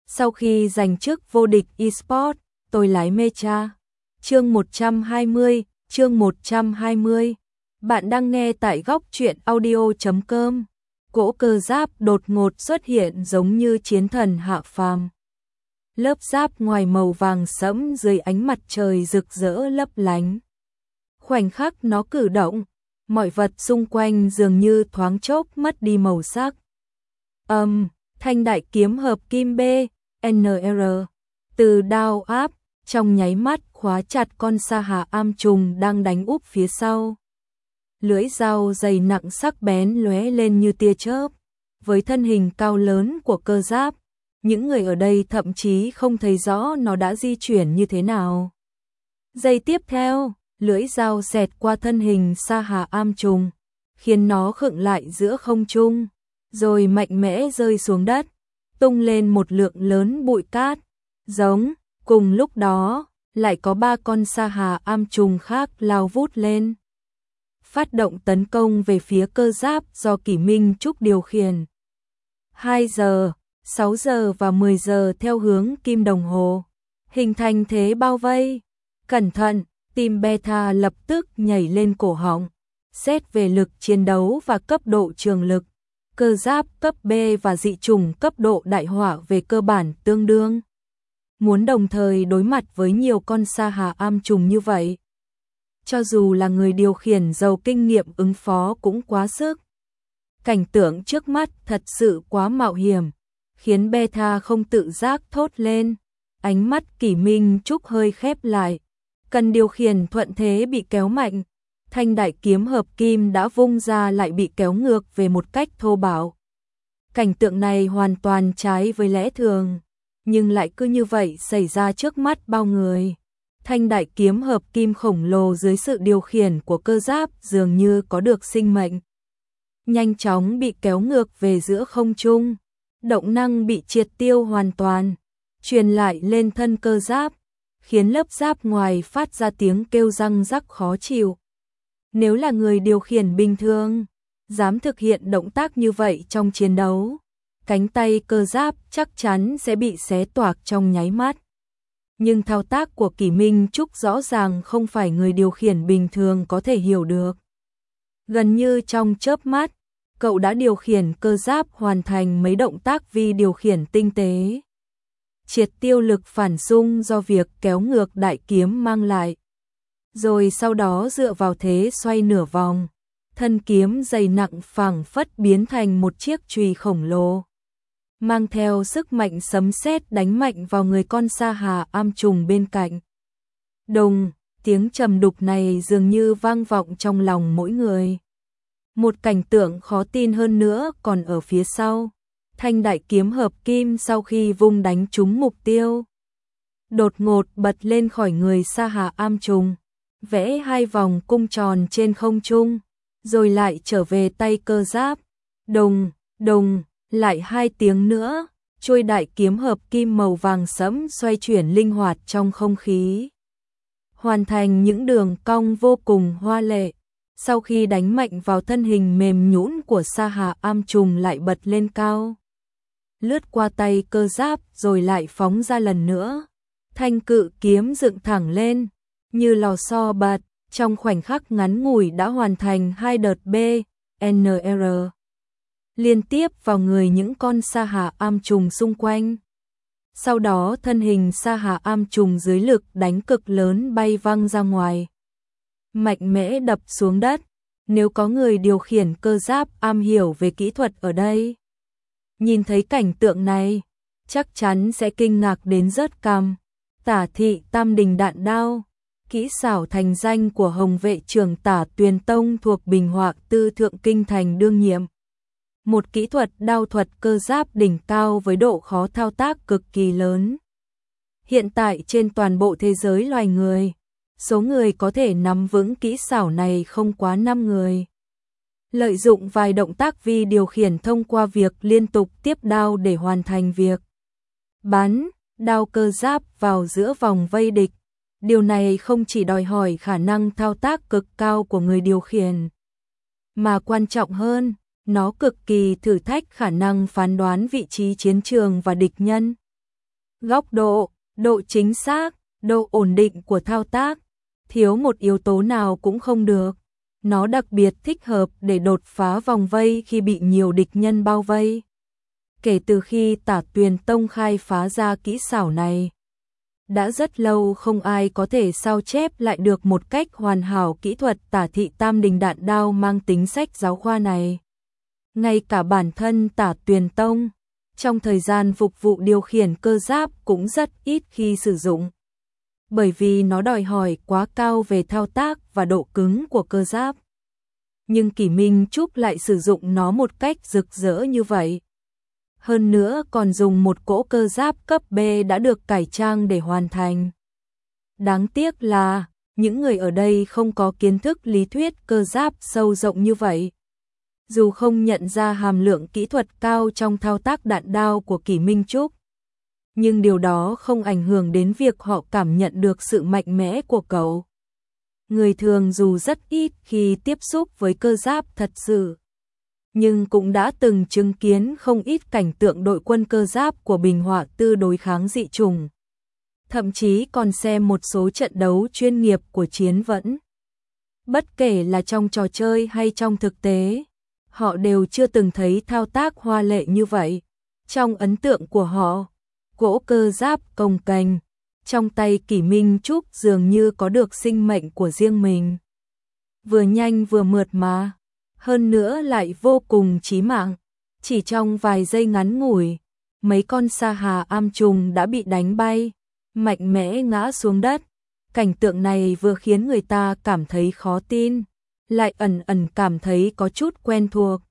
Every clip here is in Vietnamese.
Sau khi giành chức vô địch eSports, tôi lái Mecha. Chương 120, chương 120. Bạn đang nghe tại góc truyện audio.com. Cỗ cơ giáp đột ngột xuất hiện giống như chiến thần hạ phàm. Lớp giáp ngoài màu vàng sẫm dưới ánh mặt trời rực rỡ lấp lánh. Khoảnh khắc nó cử động, mọi vật xung quanh dường như thoáng chốc mất đi màu sắc. Thanh đại kiếm hợp kim B, NR, từ đao áp, trong nháy mắt khóa chặt con sa hà am trùng đang đánh úp phía sau. Lưỡi dao dày nặng sắc bén lóe lên như tia chớp. Với thân hình cao lớn của cơ giáp, những người ở đây thậm chí không thấy rõ nó đã di chuyển như thế nào. Giây tiếp theo, lưỡi dao xẹt qua thân hình sa hà am trùng, khiến nó khựng lại giữa không trung, rồi mạnh mẽ rơi xuống đất, tung lên một lượng lớn bụi cát. Giống, cùng lúc đó, lại có 3 con sa hà am trùng khác lao vút lên, phát động tấn công về phía cơ giáp do Kỷ Minh Trúc điều khiển. 2 giờ, 6 giờ và 10 giờ theo hướng kim đồng hồ, hình thành thế bao vây. Cẩn thận, tim Beta lập tức nhảy lên cổ họng. Xét về lực chiến đấu và cấp độ trường lực, cơ giáp cấp B và dị chủng cấp độ đại hỏa về cơ bản tương đương. Muốn đồng thời đối mặt với nhiều con sa hà am trùng như vậy, cho dù là người điều khiển giàu kinh nghiệm ứng phó cũng quá sức. Cảnh tượng trước mắt thật sự quá mạo hiểm, khiến Beta không tự giác thốt lên. Ánh mắt Kỷ Minh Trúc hơi khép lại, cần điều khiển thuận thế bị kéo mạnh. Thanh đại kiếm hợp kim đã vung ra lại bị kéo ngược về một cách thô bạo. Cảnh tượng này hoàn toàn trái với lẽ thường, nhưng lại cứ như vậy xảy ra trước mắt bao người. Thanh đại kiếm hợp kim khổng lồ dưới sự điều khiển của cơ giáp dường như có được sinh mệnh. Nhanh chóng bị kéo ngược về giữa không trung, động năng bị triệt tiêu hoàn toàn, truyền lại lên thân cơ giáp, khiến lớp giáp ngoài phát ra tiếng kêu răng rắc khó chịu. Nếu là người điều khiển bình thường, dám thực hiện động tác như vậy trong chiến đấu, cánh tay cơ giáp chắc chắn sẽ bị xé toạc trong nháy mắt. Nhưng thao tác của Kỷ Minh Trúc rõ ràng không phải người điều khiển bình thường có thể hiểu được. Gần như trong chớp mắt, cậu đã điều khiển cơ giáp hoàn thành mấy động tác vi điều khiển tinh tế, triệt tiêu lực phản xung do việc kéo ngược đại kiếm mang lại. Rồi sau đó dựa vào thế xoay nửa vòng, thân kiếm dày nặng phảng phất biến thành một chiếc chùy khổng lồ, mang theo sức mạnh sấm sét đánh mạnh vào người con sa hà am trùng bên cạnh. Đùng, tiếng trầm đục này dường như vang vọng trong lòng mỗi người. Một cảnh tượng khó tin hơn nữa còn ở phía sau. Thanh đại kiếm hợp kim sau khi vung đánh trúng mục tiêu, đột ngột bật lên khỏi người sa hà am trùng, vẽ 2 vòng cung tròn trên không trung, rồi lại trở về tay cơ giáp. Đùng, đùng, lại 2 tiếng nữa, chuôi đại kiếm hợp kim màu vàng sẫm xoay chuyển linh hoạt trong không khí, hoàn thành những đường cong vô cùng hoa lệ. Sau khi đánh mạnh vào thân hình mềm nhũn của sa hà am trùng lại bật lên cao, lướt qua tay cơ giáp rồi lại phóng ra lần nữa. Thanh cự kiếm dựng thẳng lên, như lò xo bật, trong khoảnh khắc ngắn ngủi đã hoàn thành 2 đợt B, NR, liên tiếp vào người những con sa hà am trùng xung quanh. Sau đó thân hình sa hà am trùng dưới lực đánh cực lớn bay văng ra ngoài, mạnh mẽ đập xuống đất. Nếu có người điều khiển cơ giáp am hiểu về kỹ thuật ở đây, nhìn thấy cảnh tượng này, chắc chắn sẽ kinh ngạc đến rớt cằm. Tả thị tam đình đạn đao, kỹ xảo thành danh của Hồng vệ trưởng Tả Tuyền Tông thuộc Bình Họa Tư Thượng Kinh Thành đương nhiệm. Một kỹ thuật đao thuật cơ giáp đỉnh cao với độ khó thao tác cực kỳ lớn. Hiện tại trên toàn bộ thế giới loài người, số người có thể nắm vững kỹ xảo này không quá 5 người. Lợi dụng vài động tác vi điều khiển thông qua việc liên tục tiếp đao để hoàn thành việc bắn đao cơ giáp vào giữa vòng vây địch. Điều này không chỉ đòi hỏi khả năng thao tác cực cao của người điều khiển, mà quan trọng hơn, nó cực kỳ thử thách khả năng phán đoán vị trí chiến trường và địch nhân. Góc độ, độ chính xác, độ ổn định của thao tác, thiếu một yếu tố nào cũng không được. Nó đặc biệt thích hợp để đột phá vòng vây khi bị nhiều địch nhân bao vây. Kể từ khi Tả Tuyền Tông khai phá ra kỹ xảo này, đã rất lâu không ai có thể sao chép lại được một cách hoàn hảo kỹ thuật Tả Thị Tam Đình Đạn Đao mang tính sách giáo khoa này. Ngay cả bản thân Tả Tuyền Tông, trong thời gian phục vụ điều khiển cơ giáp cũng rất ít khi sử dụng. Bởi vì nó đòi hỏi quá cao về thao tác và độ cứng của cơ giáp. Nhưng Kỷ Minh Trúc lại sử dụng nó một cách rực rỡ như vậy. Hơn nữa còn dùng một cỗ cơ giáp cấp B đã được cải trang để hoàn thành. Đáng tiếc là, những người ở đây không có kiến thức lý thuyết cơ giáp sâu rộng như vậy. Dù không nhận ra hàm lượng kỹ thuật cao trong thao tác đạn đao của Kỷ Minh Trúc, nhưng điều đó không ảnh hưởng đến việc họ cảm nhận được sự mạnh mẽ của cậu. Người thường dù rất ít khi tiếp xúc với cơ giáp thật sự, nhưng cũng đã từng chứng kiến không ít cảnh tượng đội quân cơ giáp của Bình Họa Tư đối kháng dị chủng. Thậm chí còn xem một số trận đấu chuyên nghiệp của Chiến Vẫn. Bất kể là trong trò chơi hay trong thực tế, họ đều chưa từng thấy thao tác hoa lệ như vậy. Trong ấn tượng của họ, cỗ cơ giáp cồng kềnh trong tay Kỷ Minh Trúc dường như có được sinh mệnh của riêng mình. Vừa nhanh vừa mượt mà, hơn nữa lại vô cùng chí mạng. Chỉ trong vài giây ngắn ngủi, mấy con sa hà am trùng đã bị đánh bay, mạnh mẽ ngã xuống đất. Cảnh tượng này vừa khiến người ta cảm thấy khó tin, lại ẩn ẩn cảm thấy có chút quen thuộc.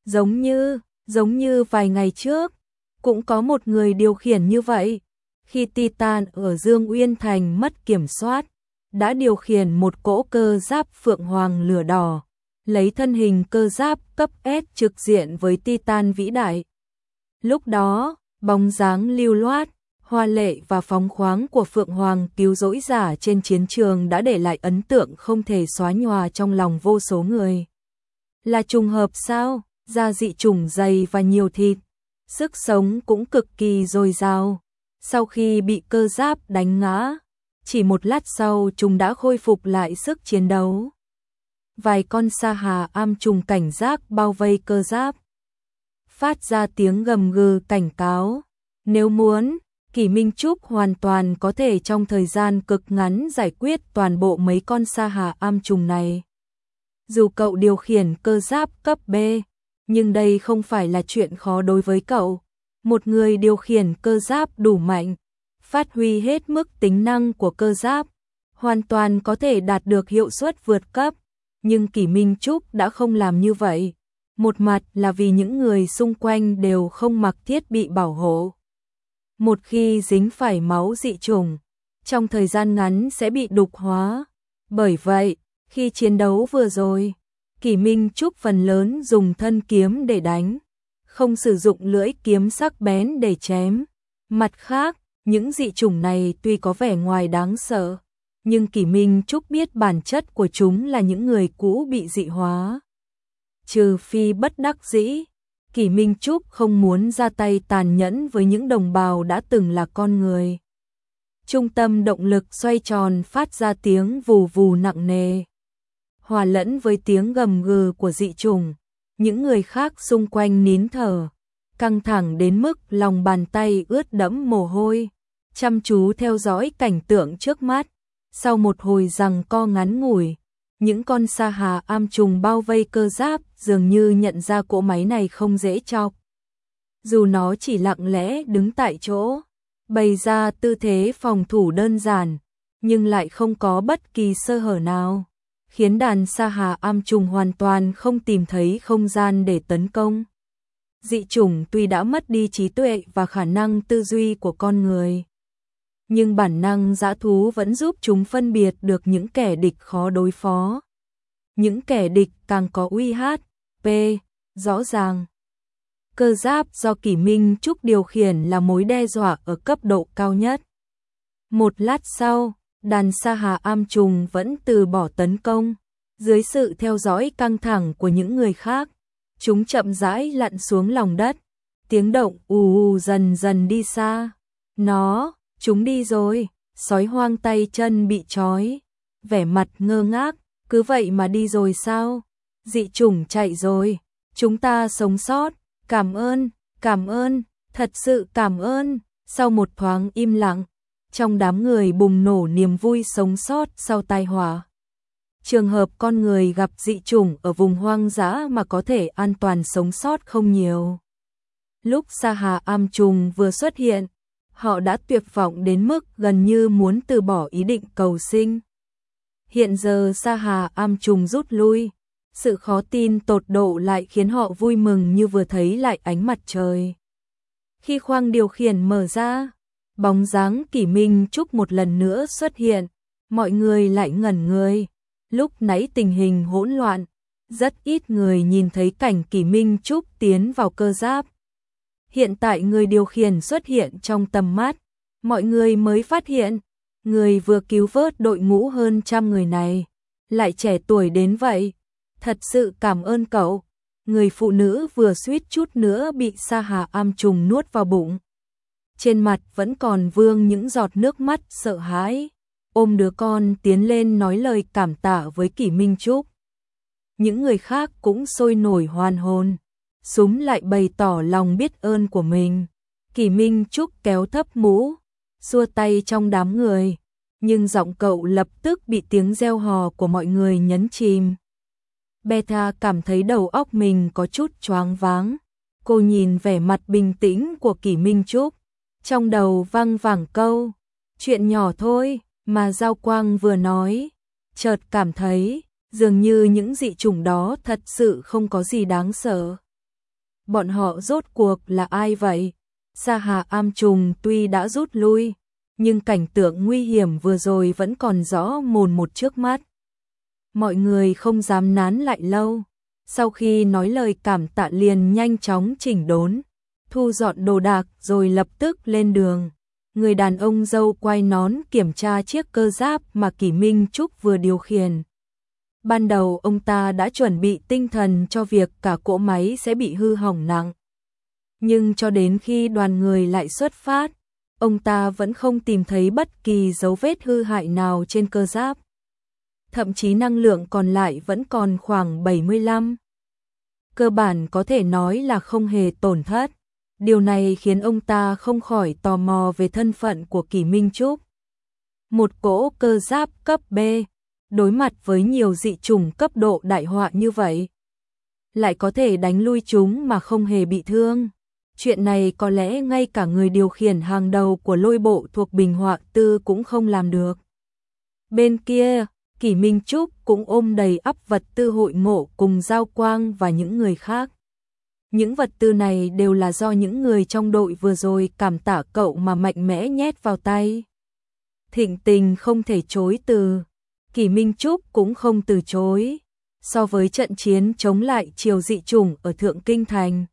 Giống như vài ngày trước, cũng có một người điều khiển như vậy. Khi Titan ở Dương Uyên Thành mất kiểm soát, đã điều khiển một cỗ cơ giáp Phượng Hoàng lửa đỏ, lấy thân hình cơ giáp cấp S trực diện với Titan vĩ đại. Lúc đó, bóng dáng lưu loát, hoa lệ và phóng khoáng của Phượng Hoàng cứu rỗi giả trên chiến trường đã để lại ấn tượng không thể xóa nhòa trong lòng vô số người. Là trùng hợp sao? Da dị chủng dày và nhiều thịt, sức sống cũng cực kỳ dồi dào. Sau khi bị cơ giáp đánh ngã, chỉ một lát sau chúng đã khôi phục lại sức chiến đấu. Vài con sa hà am trùng cảnh giác bao vây cơ giáp, phát ra tiếng gầm gừ cảnh cáo. Nếu muốn, Kỷ Minh Trúc hoàn toàn có thể trong thời gian cực ngắn giải quyết toàn bộ mấy con sa hà am trùng này. Dù cậu điều khiển cơ giáp cấp B, nhưng đây không phải là chuyện khó đối với cậu. Một người điều khiển cơ giáp đủ mạnh, phát huy hết mức tính năng của cơ giáp, hoàn toàn có thể đạt được hiệu suất vượt cấp. Nhưng Kỷ Minh Trúc đã không làm như vậy. Một mặt là vì những người xung quanh đều không mặc thiết bị bảo hộ. Một khi dính phải máu dị chủng, trong thời gian ngắn sẽ bị đục hóa. Bởi vậy, khi chiến đấu vừa rồi, Kỷ Minh Trúc phần lớn dùng thân kiếm để đánh, không sử dụng lưỡi kiếm sắc bén để chém. Mặt khác, những dị chủng này tuy có vẻ ngoài đáng sợ, nhưng Kỷ Minh Trúc biết bản chất của chúng là những người cũ bị dị hóa. Trừ phi bất đắc dĩ, Kỷ Minh Trúc không muốn ra tay tàn nhẫn với những đồng bào đã từng là con người. Trung tâm động lực xoay tròn phát ra tiếng vù vù nặng nề, hòa lẫn với tiếng gầm gừ của dị chủng. Những người khác xung quanh nín thở, căng thẳng đến mức lòng bàn tay ướt đẫm mồ hôi, chăm chú theo dõi cảnh tượng trước mắt. Sau một hồi giằng co ngắn ngủi, những con sa hà am trùng bao vây cơ giáp dường như nhận ra cỗ máy này không dễ chọc. Dù nó chỉ lặng lẽ đứng tại chỗ, bày ra tư thế phòng thủ đơn giản, nhưng lại không có bất kỳ sơ hở nào, khiến đàn sa hà am trùng hoàn toàn không tìm thấy không gian để tấn công. Dị chủng tuy đã mất đi trí tuệ và khả năng tư duy của con người, nhưng bản năng dã thú vẫn giúp chúng phân biệt được những kẻ địch khó đối phó. Những kẻ địch càng có UHP rõ ràng. Cơ giáp do Kỷ Minh Trúc điều khiển là mối đe dọa ở cấp độ cao nhất. Một lát sau, đàn sa hà am trùng vẫn từ bỏ tấn công. Dưới sự theo dõi căng thẳng của những người khác, chúng chậm rãi lặn xuống lòng đất. Tiếng động ù ù dần dần đi xa. Chúng đi rồi, sói hoang tay chân bị trói, vẻ mặt ngơ ngác, cứ vậy mà đi rồi sao? Dị chủng chạy rồi, chúng ta sống sót, cảm ơn, thật sự cảm ơn. Sau một thoáng im lặng, trong đám người bùng nổ niềm vui sống sót sau tai họa. Trường hợp con người gặp dị chủng ở vùng hoang dã mà có thể an toàn sống sót không nhiều. Lúc Sa Hà Am Trùng vừa xuất hiện, họ đã tuyệt vọng đến mức gần như muốn từ bỏ ý định cầu sinh. Hiện giờ Sa Hà Am Trùng rút lui, sự khó tin tột độ lại khiến họ vui mừng như vừa thấy lại ánh mặt trời. Khi khoang điều khiển mở ra, bóng dáng Kỷ Minh Trúc một lần nữa xuất hiện, mọi người lại ngẩn người. Lúc nãy tình hình hỗn loạn, rất ít người nhìn thấy cảnh Kỷ Minh Trúc tiến vào cơ giáp. Hiện tại người điều khiển xuất hiện trong tầm mắt, mọi người mới phát hiện, người vừa cứu vớt đội ngũ hơn 100 người này, lại trẻ tuổi đến vậy. Thật sự cảm ơn cậu. Người phụ nữ vừa suýt chút nữa bị Sa Hà Am Trùng nuốt vào bụng. Trên mặt vẫn còn vương những giọt nước mắt sợ hãi, ôm đứa con tiến lên nói lời cảm tạ với Kỷ Minh Trúc. Những người khác cũng sôi nổi hoan hồn, súm lại bày tỏ lòng biết ơn của mình. Kỷ Minh Trúc kéo thấp mũ, xua tay trong đám người, nhưng giọng cậu lập tức bị tiếng reo hò của mọi người nhấn chìm. Beta cảm thấy đầu óc mình có chút choáng váng. Cô nhìn vẻ mặt bình tĩnh của Kỷ Minh Trúc, trong đầu văng vẳng câu, chuyện nhỏ thôi, mà Giao Quang vừa nói, chợt cảm thấy, dường như những dị chủng đó thật sự không có gì đáng sợ. Bọn họ rốt cuộc là ai vậy? Sa Hà Am Trùng tuy đã rút lui, nhưng cảnh tượng nguy hiểm vừa rồi vẫn còn rõ mồn một trước mắt. Mọi người không dám nán lại lâu, sau khi nói lời cảm tạ liền nhanh chóng chỉnh đốn, thu dọn đồ đạc rồi lập tức lên đường. Người đàn ông râu quai nón kiểm tra chiếc cơ giáp mà Kỷ Minh Trúc vừa điều khiển. Ban đầu ông ta đã chuẩn bị tinh thần cho việc cả cỗ máy sẽ bị hư hỏng nặng. Nhưng cho đến khi đoàn người lại xuất phát, ông ta vẫn không tìm thấy bất kỳ dấu vết hư hại nào trên cơ giáp. Thậm chí năng lượng còn lại vẫn còn khoảng 75. Cơ bản có thể nói là không hề tổn thất. Điều này khiến ông ta không khỏi tò mò về thân phận của Kỷ Minh Trúc. Một cỗ cơ giáp cấp B, đối mặt với nhiều dị chủng cấp độ đại họa như vậy, lại có thể đánh lui chúng mà không hề bị thương. Chuyện này có lẽ ngay cả người điều khiển hàng đầu của lôi bộ thuộc Bình Họa Tư cũng không làm được. Bên kia, Kỷ Minh Trúc cũng ôm đầy ắp vật tư hội ngộ cùng Giao Quang và những người khác. Những vật tư này đều là do những người trong đội vừa rồi cảm tạ cậu mà mạnh mẽ nhét vào tay. Thịnh Tình không thể chối từ, Kỷ Minh Trúc cũng không từ chối. So với trận chiến chống lại triều dị chủng ở Thượng Kinh Thành,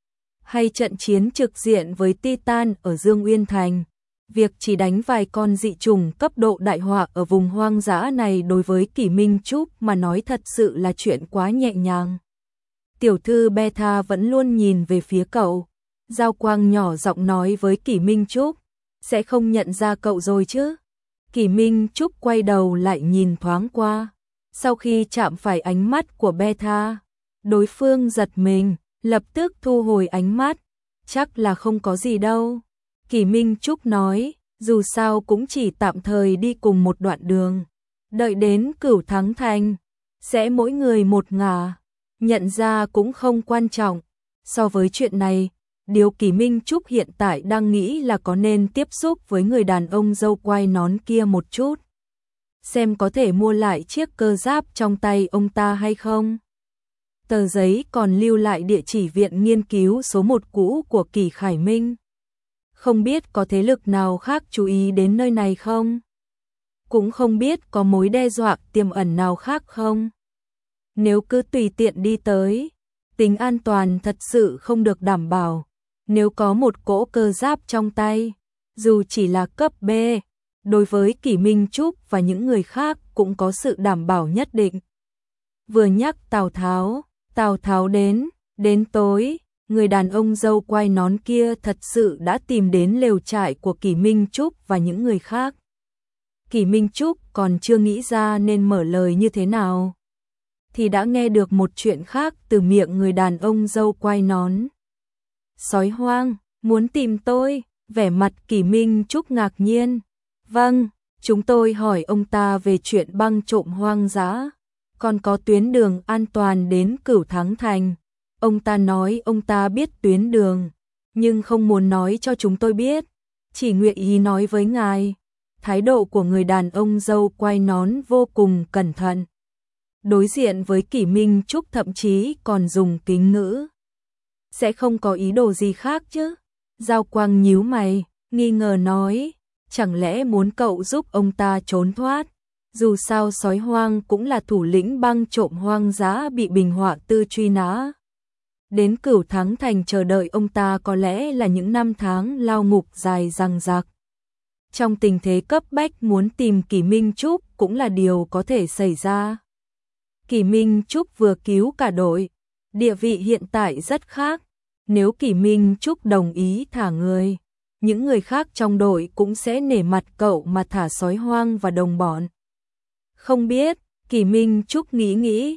hay trận chiến trực diện với Titan ở Dương Uyên Thành, việc chỉ đánh vài con dị chủng cấp độ đại họa ở vùng hoang dã này đối với Kỷ Minh Trúc mà nói thật sự là chuyện quá nhẹ nhàng. Tiểu thư Beta vẫn luôn nhìn về phía cậu. Giao Quang nhỏ giọng nói với Kỷ Minh Trúc, sẽ không nhận ra cậu rồi chứ? Kỷ Minh Trúc quay đầu lại nhìn thoáng qua. Sau khi chạm phải ánh mắt của Beta, đối phương giật mình, lập tức thu hồi ánh mắt. Chắc là không có gì đâu. Kỷ Minh Trúc nói, dù sao cũng chỉ tạm thời đi cùng một đoạn đường. Đợi đến Cửu Thắng Thành, sẽ mỗi người một ngả. Nhận ra cũng không quan trọng. So với chuyện này, điều Kỷ Minh Trúc hiện tại đang nghĩ là có nên tiếp xúc với người đàn ông râu quai nón kia một chút. Xem có thể mua lại chiếc cơ giáp trong tay ông ta hay không. Tờ giấy còn lưu lại địa chỉ viện nghiên cứu số 1 cũ của Kỷ Khải Minh. Không biết có thế lực nào khác chú ý đến nơi này không? Cũng không biết có mối đe dọa tiềm ẩn nào khác không? Nếu cứ tùy tiện đi tới, tính an toàn thật sự không được đảm bảo. Nếu có một cỗ cơ giáp trong tay, dù chỉ là cấp B, đối với Kỷ Minh Trúc và những người khác cũng có sự đảm bảo nhất định. Vừa nhắc Tào Tháo đến tối, người đàn ông râu quai nón kia thật sự đã tìm đến lều trại của Kỷ Minh Trúc và những người khác. Kỷ Minh Trúc còn chưa nghĩ ra nên mở lời như thế nào, thì đã nghe được một chuyện khác từ miệng người đàn ông râu quai nón. Sói hoang, muốn tìm tôi? Vẻ mặt Kỷ Minh Trúc ngạc nhiên. Vâng, chúng tôi hỏi ông ta về chuyện băng trộm hoang dã, còn có tuyến đường an toàn đến Cửu Thắng Thành. Ông ta nói ông ta biết tuyến đường, nhưng không muốn nói cho chúng tôi biết, chỉ nguyện ý nói với ngài. Thái độ của người đàn ông râu quai nón vô cùng cẩn thận. Đối diện với Kỷ Minh Trúc thậm chí còn dùng kính ngữ. Sẽ không có ý đồ gì khác chứ? Giao Quang nhíu mày, nghi ngờ nói, chẳng lẽ muốn cậu giúp ông ta trốn thoát? Dù sao sói hoang cũng là thủ lĩnh băng trộm hoang dã bị Bình Họa Tư truy nã. Đến Cửu Thắng Thành chờ đợi ông ta có lẽ là những năm tháng lao ngục dài dằng dặc. Trong tình thế cấp bách muốn tìm Kỷ Minh Trúc cũng là điều có thể xảy ra. Kỷ Minh Trúc vừa cứu cả đội, địa vị hiện tại rất khác. Nếu Kỷ Minh Trúc đồng ý thả người, những người khác trong đội cũng sẽ nể mặt cậu mà thả sói hoang và đồng bọn. Không biết, Kỷ Minh Trúc nghĩ.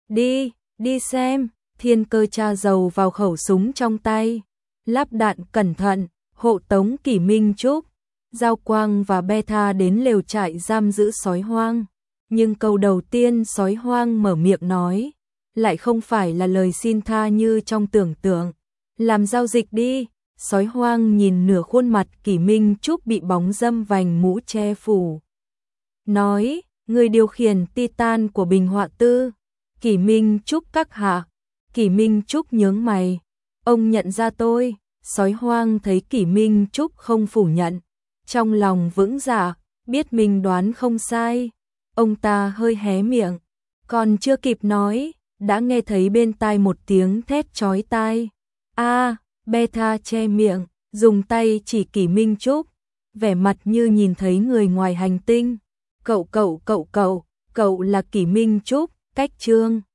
Đi xem. Thiên Cơ tra dầu vào khẩu súng trong tay, lắp đạn cẩn thận, hộ tống Kỷ Minh Trúc, Giao Quang và Beta đến lều trại giam giữ sói hoang. Nhưng câu đầu tiên sói hoang mở miệng nói, lại không phải là lời xin tha như trong tưởng tượng. Làm giao dịch đi. Sói hoang nhìn nửa khuôn mặt Kỷ Minh Trúc bị bóng râm vành mũ che phủ. Nói, người điều khiển Titan của Bình Họa Tư. Kỷ Minh Trúc các hạ. Kỷ Minh Trúc nhướng mày. Ông nhận ra tôi. Sói hoang thấy Kỷ Minh Trúc không phủ nhận, trong lòng vững dạ, biết mình đoán không sai. Ông ta hơi hé miệng, còn chưa kịp nói, đã nghe thấy bên tai một tiếng thét chói tai. Beta che miệng, dùng tay chỉ Kỷ Minh Trúc, vẻ mặt như nhìn thấy người ngoài hành tinh. Cậu là Kỷ Minh Trúc, cách Trương